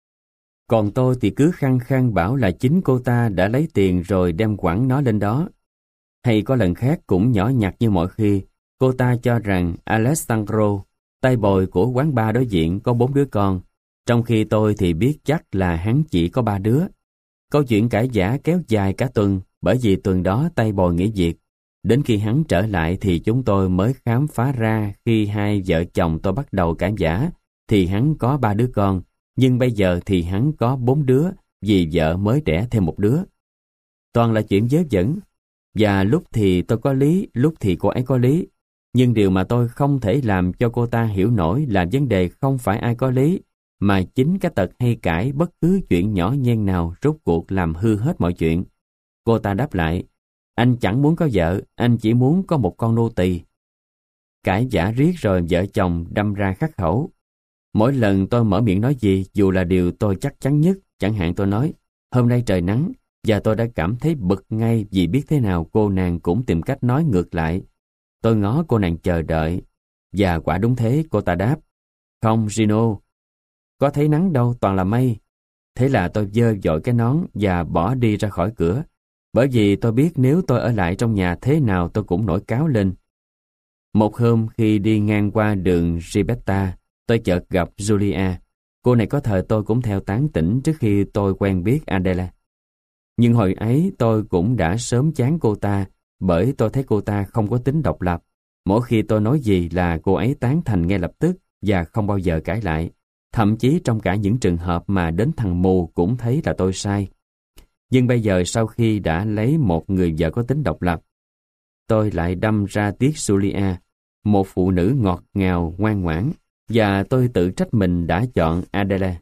[SPEAKER 1] Còn tôi thì cứ khăng khăng bảo là chính cô ta đã lấy tiền rồi đem quẳng nó lên đó. Hay có lần khác cũng nhỏ nhặt như mọi khi, cô ta cho rằng Alessandro, tay bồi của quán bar đối diện, có bốn đứa con, trong khi tôi thì biết chắc là hắn chỉ có ba đứa. Câu chuyện cãi vã kéo dài cả tuần, bởi vì tuần đó tay bồi nghỉ việc. Đến khi hắn trở lại thì chúng tôi mới khám phá ra khi hai vợ chồng tôi bắt đầu cãi vã, thì hắn có ba đứa con, nhưng bây giờ thì hắn có bốn đứa vì vợ mới đẻ thêm một đứa. Toàn là chuyện vớ vẩn, và lúc thì tôi có lý, lúc thì cô ấy có lý. Nhưng điều mà tôi không thể làm cho cô ta hiểu nổi là vấn đề không phải ai có lý, mà chính cái tật hay cãi bất cứ chuyện nhỏ nhen nào rốt cuộc làm hư hết mọi chuyện. Cô ta đáp lại, anh chẳng muốn có vợ, anh chỉ muốn có một con nô tỳ. Cãi vã riết rồi vợ chồng đâm ra khắc khẩu. Mỗi lần tôi mở miệng nói gì, dù là điều tôi chắc chắn nhất, chẳng hạn tôi nói, hôm nay trời nắng, và tôi đã cảm thấy bực ngay vì biết thế nào cô nàng cũng tìm cách nói ngược lại. Tôi ngó cô nàng chờ đợi, và quả đúng thế, cô ta đáp, không Gino, có thấy nắng đâu, toàn là mây. Thế là tôi giơ vội cái nón và bỏ đi ra khỏi cửa, bởi vì tôi biết nếu tôi ở lại trong nhà thế nào tôi cũng nổi cáu lên. Một hôm khi đi ngang qua đường Ribetta, tôi chợt gặp Julia. Cô này có thời tôi cũng theo tán tỉnh trước khi tôi quen biết Adela. Nhưng hồi ấy tôi cũng đã sớm chán cô ta, bởi tôi thấy cô ta không có tính độc lập. Mỗi khi tôi nói gì là cô ấy tán thành ngay lập tức và không bao giờ cãi lại. Thậm chí trong cả những trường hợp mà đến thằng mù cũng thấy là tôi sai. Nhưng bây giờ sau khi đã lấy một người vợ có tính độc lập, tôi lại đâm ra tiếc Julia, một phụ nữ ngọt ngào, ngoan ngoãn, và tôi tự trách mình đã chọn Adela.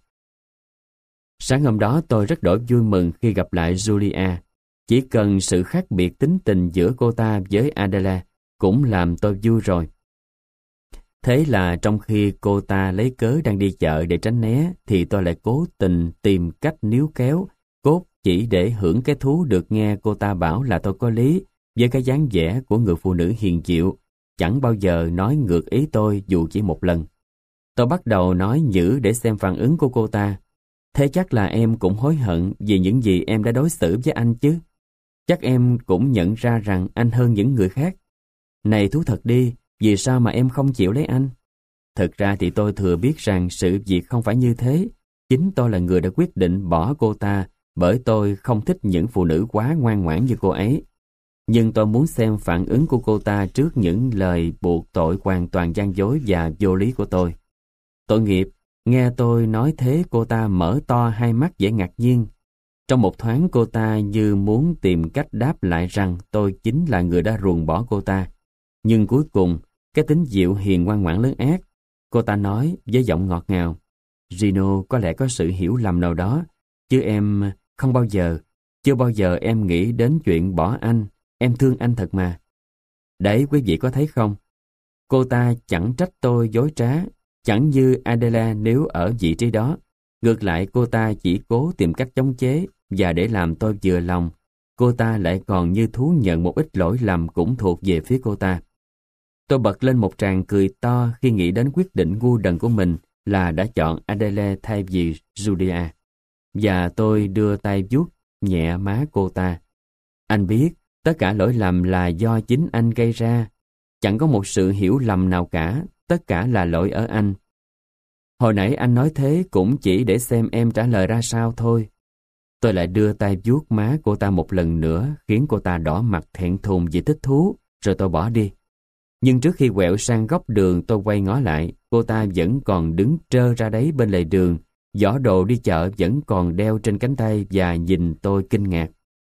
[SPEAKER 1] Sáng hôm đó tôi rất đổi vui mừng khi gặp lại Julia. Chỉ cần sự khác biệt tính tình giữa cô ta với Adela cũng làm tôi vui rồi. Thế là trong khi cô ta lấy cớ đang đi chợ để tránh né, thì tôi lại cố tình tìm cách níu kéo, cốt chỉ để hưởng cái thú được nghe cô ta bảo là tôi có lý, với cái dáng vẻ của người phụ nữ hiền dịu, chẳng bao giờ nói ngược ý tôi dù chỉ một lần. Tôi bắt đầu nói nhử để xem phản ứng của cô ta. Thế chắc là em cũng hối hận vì những gì em đã đối xử với anh chứ. Chắc em cũng nhận ra rằng anh hơn những người khác. Này thú thật đi, vì sao mà em không chịu lấy anh? Thực ra thì tôi thừa biết rằng sự việc không phải như thế. Chính tôi là người đã quyết định bỏ cô ta, bởi tôi không thích những phụ nữ quá ngoan ngoãn như cô ấy. Nhưng tôi muốn xem phản ứng của cô ta trước những lời buộc tội hoàn toàn gian dối và vô lý của tôi. Tội nghiệp, nghe tôi nói thế cô ta mở to hai mắt vẻ ngạc nhiên. Trong một thoáng cô ta như muốn tìm cách đáp lại rằng tôi chính là người đã ruồng bỏ cô ta. Nhưng cuối cùng, cái tính dịu hiền ngoan ngoãn lớn ác, cô ta nói với giọng ngọt ngào, Gino có lẽ có sự hiểu lầm nào đó, chứ em không bao giờ, chưa bao giờ em nghĩ đến chuyện bỏ anh, em thương anh thật mà. Đấy quý vị có thấy không? Cô ta chẳng trách tôi dối trá, chẳng như Adela nếu ở vị trí đó. Ngược lại cô ta chỉ cố tìm cách chống chế, và để làm tôi vừa lòng, cô ta lại còn như thú nhận một ít lỗi lầm cũng thuộc về phía cô ta. Tôi bật lên một tràng cười to khi nghĩ đến quyết định ngu đần của mình là đã chọn Adele thay vì Julia. Và tôi đưa tay vuốt nhẹ má cô ta. Anh biết, tất cả lỗi lầm là do chính anh gây ra. Chẳng có một sự hiểu lầm nào cả, tất cả là lỗi ở anh. Hồi nãy anh nói thế cũng chỉ để xem em trả lời ra sao thôi. Tôi lại đưa tay vuốt má cô ta một lần nữa, khiến cô ta đỏ mặt thẹn thùng vì thích thú, rồi tôi bỏ đi. Nhưng trước khi quẹo sang góc đường tôi quay ngó lại, cô ta vẫn còn đứng trơ ra đấy bên lề đường, giỏ đồ đi chợ vẫn còn đeo trên cánh tay và nhìn tôi kinh ngạc.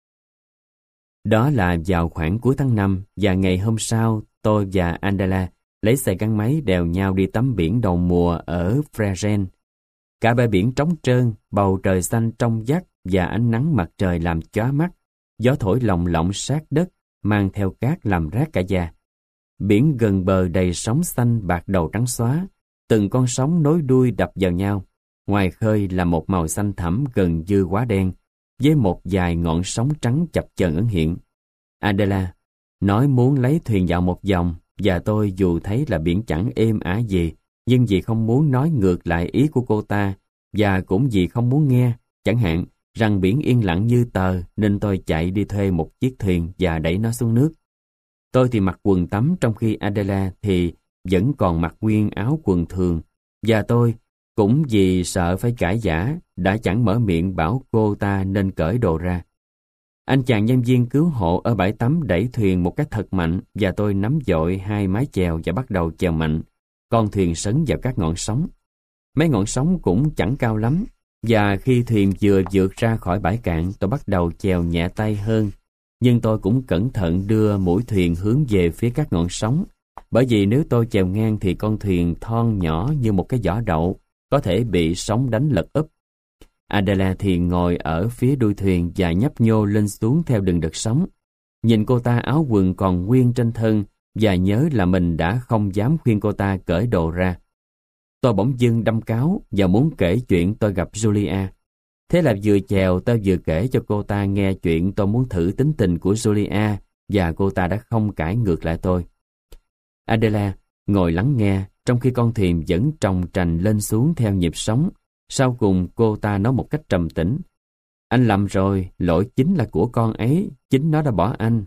[SPEAKER 1] Đó là vào khoảng cuối tháng năm, và ngày hôm sau tôi và Andela lấy xe gắn máy đèo nhau đi tắm biển đầu mùa ở Fregene. Cả bãi biển trống trơn, bầu trời xanh trong vắt và ánh nắng mặt trời làm chóa mắt, gió thổi lồng lộng sát đất, mang theo cát làm rát cả da. Biển gần bờ đầy sóng xanh bạc đầu trắng xóa, từng con sóng nối đuôi đập vào nhau. Ngoài khơi là một màu xanh thẳm gần như quá đen, với một vài ngọn sóng trắng chập chờn ẩn hiện. Adela nói muốn lấy thuyền dạo một vòng, và tôi dù thấy là biển chẳng êm ả gì, nhưng vì không muốn nói ngược lại ý của cô ta, và cũng vì không muốn nghe, chẳng hạn, rằng biển yên lặng như tờ, nên tôi chạy đi thuê một chiếc thuyền và đẩy nó xuống nước. Tôi thì mặc quần tắm, trong khi Adela thì vẫn còn mặc nguyên áo quần thường, và tôi, cũng vì sợ phải cãi vã, đã chẳng mở miệng bảo cô ta nên cởi đồ ra. Anh chàng nhân viên cứu hộ ở bãi tắm đẩy thuyền một cách thật mạnh, và tôi nắm dội hai mái chèo và bắt đầu chèo mạnh. Con thuyền sấn vào các ngọn sóng. Mấy ngọn sóng cũng chẳng cao lắm, và khi thuyền vừa vượt ra khỏi bãi cạn, tôi bắt đầu chèo nhẹ tay hơn. Nhưng tôi cũng cẩn thận đưa mũi thuyền hướng về phía các ngọn sóng, bởi vì nếu tôi chèo ngang thì con thuyền thon nhỏ như một cái giỏ đậu, có thể bị sóng đánh lật úp. Adela thì ngồi ở phía đuôi thuyền và nhấp nhô lên xuống theo từng đợt sóng. Nhìn cô ta áo quần còn nguyên trên thân, và nhớ là mình đã không dám khuyên cô ta cởi đồ ra. Tôi bỗng dưng đâm cáo và muốn kể chuyện tôi gặp Julia. Thế là vừa chèo tôi vừa kể cho cô ta nghe chuyện tôi muốn thử tính tình của Julia, và cô ta đã không cãi ngược lại tôi. Adela ngồi lắng nghe, trong khi con thuyền vẫn tròng trành lên xuống theo nhịp sóng. Sau cùng cô ta nói một cách trầm tĩnh: "Anh lầm rồi, lỗi chính là của con ấy, chính nó đã bỏ anh."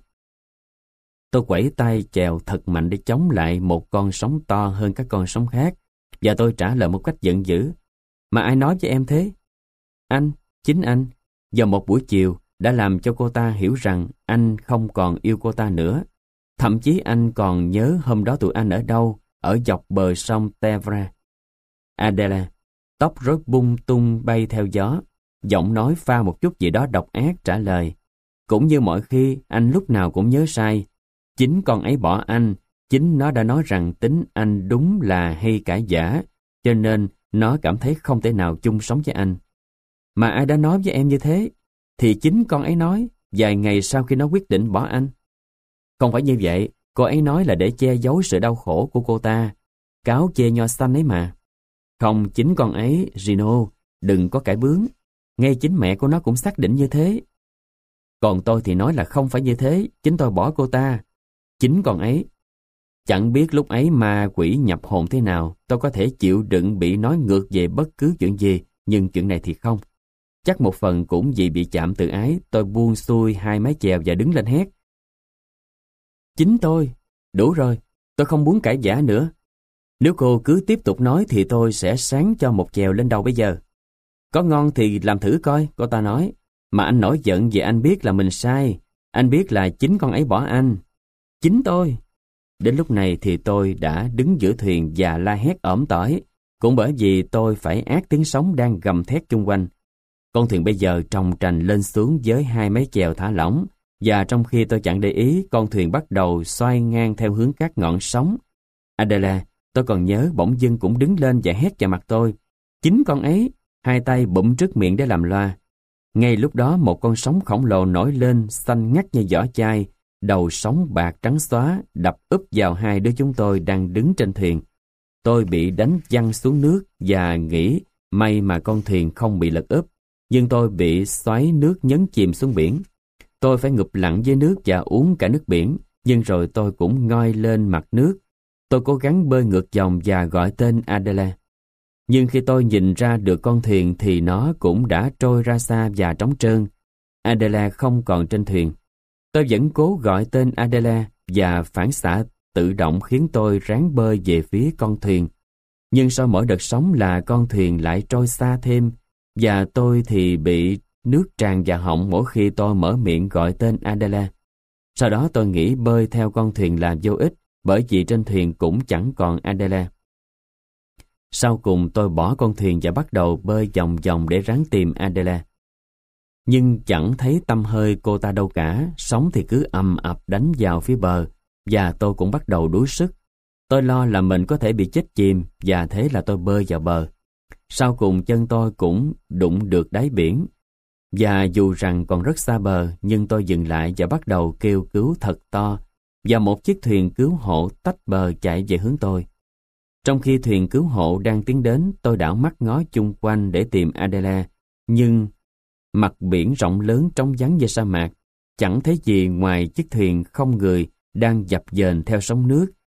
[SPEAKER 1] Tôi quẩy tay chèo thật mạnh để chống lại một con sóng to hơn các con sóng khác, và tôi trả lời một cách giận dữ: "Mà ai nói với em thế?" "Anh, chính anh, vào một buổi chiều đã làm cho cô ta hiểu rằng anh không còn yêu cô ta nữa. Thậm chí anh còn nhớ hôm đó tụi anh ở đâu, ở dọc bờ sông Tevra." Adela, tóc rối bung tung bay theo gió, giọng nói pha một chút gì đó độc ác, trả lời: "Cũng như mọi khi, anh lúc nào cũng nhớ sai. Chính con ấy bỏ anh, chính nó đã nói rằng tính anh đúng là hay cãi giả, cho nên nó cảm thấy không thể nào chung sống với anh." "Mà ai đã nói với em như thế?" "Thì chính con ấy nói, vài ngày sau khi nó quyết định bỏ anh." "Không phải như vậy, cô ấy nói là để che giấu sự đau khổ của cô ta. Cáo chê nho xanh ấy mà." "Không, chính con ấy, Gino, đừng có cãi bướng. Ngay chính mẹ của nó cũng xác định như thế." "Còn tôi thì nói là không phải như thế, chính tôi bỏ cô ta." "Chính con ấy." Chẳng biết lúc ấy ma quỷ nhập hồn thế nào, tôi có thể chịu đựng bị nói ngược về bất cứ chuyện gì, nhưng chuyện này thì không. Chắc một phần cũng vì bị chạm tự ái, tôi buông xuôi hai mái chèo và đứng lên hét: "Chính tôi! Đủ rồi, tôi không muốn cãi vã nữa. Nếu cô cứ tiếp tục nói thì tôi sẽ sáng cho một chèo lên đầu bây giờ." "Có ngon thì làm thử coi," cô ta nói. "Mà anh nổi giận vì anh biết là mình sai. Anh biết là chính con ấy bỏ anh." "Chính tôi!" Đến lúc này thì tôi đã đứng giữa thuyền và la hét ỏm tỏi, cũng bởi vì tôi phải át tiếng sóng đang gầm thét chung quanh. Con thuyền bây giờ tròng trành lên xuống với hai mái chèo thả lỏng, và trong khi tôi chẳng để ý, con thuyền bắt đầu xoay ngang theo hướng các ngọn sóng. Adela, tôi còn nhớ, bỗng dưng cũng đứng lên và hét vào mặt tôi: "Chính con ấy!" hai tay bụm trước miệng để làm loa. Ngay lúc đó một con sóng khổng lồ nổi lên, xanh ngắt như vỏ chai, đầu sóng bạc trắng xóa đập úp vào hai đứa chúng tôi đang đứng trên thuyền. Tôi bị đánh văng xuống nước và nghĩ may mà con thuyền không bị lật úp, nhưng tôi bị xoáy nước nhấn chìm xuống biển. Tôi phải ngụp lặn dưới nước và uống cả nước biển, nhưng rồi tôi cũng ngoi lên mặt nước. Tôi cố gắng bơi ngược dòng và gọi tên Adela. Nhưng khi tôi nhìn ra được con thuyền thì nó cũng đã trôi ra xa và trống trơn. Adela không còn trên thuyền. Tôi vẫn cố gọi tên Adela và phản xạ tự động khiến tôi ráng bơi về phía con thuyền. Nhưng sau mỗi đợt sóng là con thuyền lại trôi xa thêm, và tôi thì bị nước tràn vào họng mỗi khi tôi mở miệng gọi tên Adela. Sau đó tôi nghĩ bơi theo con thuyền là vô ích, bởi vì trên thuyền cũng chẳng còn Adela. Sau cùng tôi bỏ con thuyền và bắt đầu bơi vòng vòng để ráng tìm Adela. Nhưng chẳng thấy tăm hơi cô ta đâu cả, sóng thì cứ ầm ập đánh vào phía bờ, và tôi cũng bắt đầu đuối sức. Tôi lo là mình có thể bị chết chìm, và thế là tôi bơi vào bờ. Sau cùng chân tôi cũng đụng được đáy biển, và dù rằng còn rất xa bờ, nhưng tôi dừng lại và bắt đầu kêu cứu thật to, và một chiếc thuyền cứu hộ tách bờ chạy về hướng tôi. Trong khi thuyền cứu hộ đang tiến đến, tôi đảo mắt ngó chung quanh để tìm Adela, nhưng mặt biển rộng lớn trống vắng như sa mạc, chẳng thấy gì ngoài chiếc thuyền không người đang dập dềnh theo sóng nước,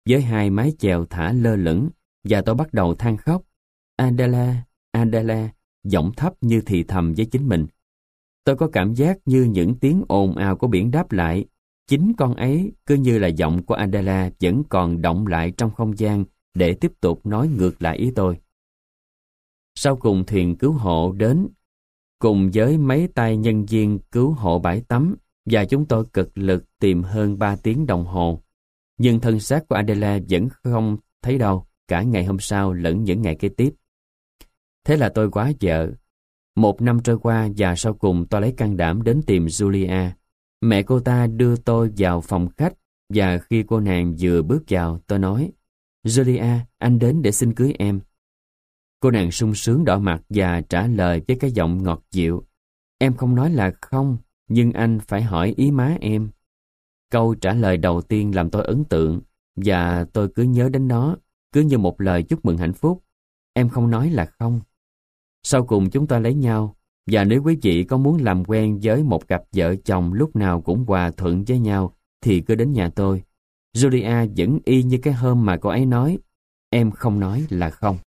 [SPEAKER 1] với hai mái chèo thả lơ lửng, và tôi bắt đầu than khóc. Adela, Adela, giọng thấp như thì thầm với chính mình. Tôi có cảm giác như những tiếng ồn ào của biển đáp lại. Chính con ấy cứ như là giọng của Adela vẫn còn động lại trong không gian để tiếp tục nói ngược lại ý tôi. Sau cùng thuyền cứu hộ đến cùng với mấy tay nhân viên cứu hộ bãi tắm, và chúng tôi cực lực tìm hơn ba tiếng đồng hồ. Nhưng thân xác của Adela vẫn không thấy đâu, cả ngày hôm sau lẫn những ngày kế tiếp. Thế là tôi quá vợ. Một năm trôi qua và sau cùng tôi lấy can đảm đến tìm Julia. Mẹ cô ta đưa tôi vào phòng khách, và khi cô nàng vừa bước vào, tôi nói: Julia, anh đến để xin cưới em. Cô nàng sung sướng đỏ mặt và trả lời với cái giọng ngọt dịu: Em không nói là không, nhưng anh phải hỏi ý má em. Câu trả lời đầu tiên làm tôi ấn tượng, và tôi cứ nhớ đến nó, cứ như một lời chúc mừng hạnh phúc. Em không nói là không. Sau cùng chúng ta lấy nhau, và nếu quý vị có muốn làm quen với một cặp vợ chồng lúc nào cũng hòa thuận với nhau, thì cứ đến nhà tôi. Julia vẫn y như cái hôm mà cô ấy nói: Em không nói là không.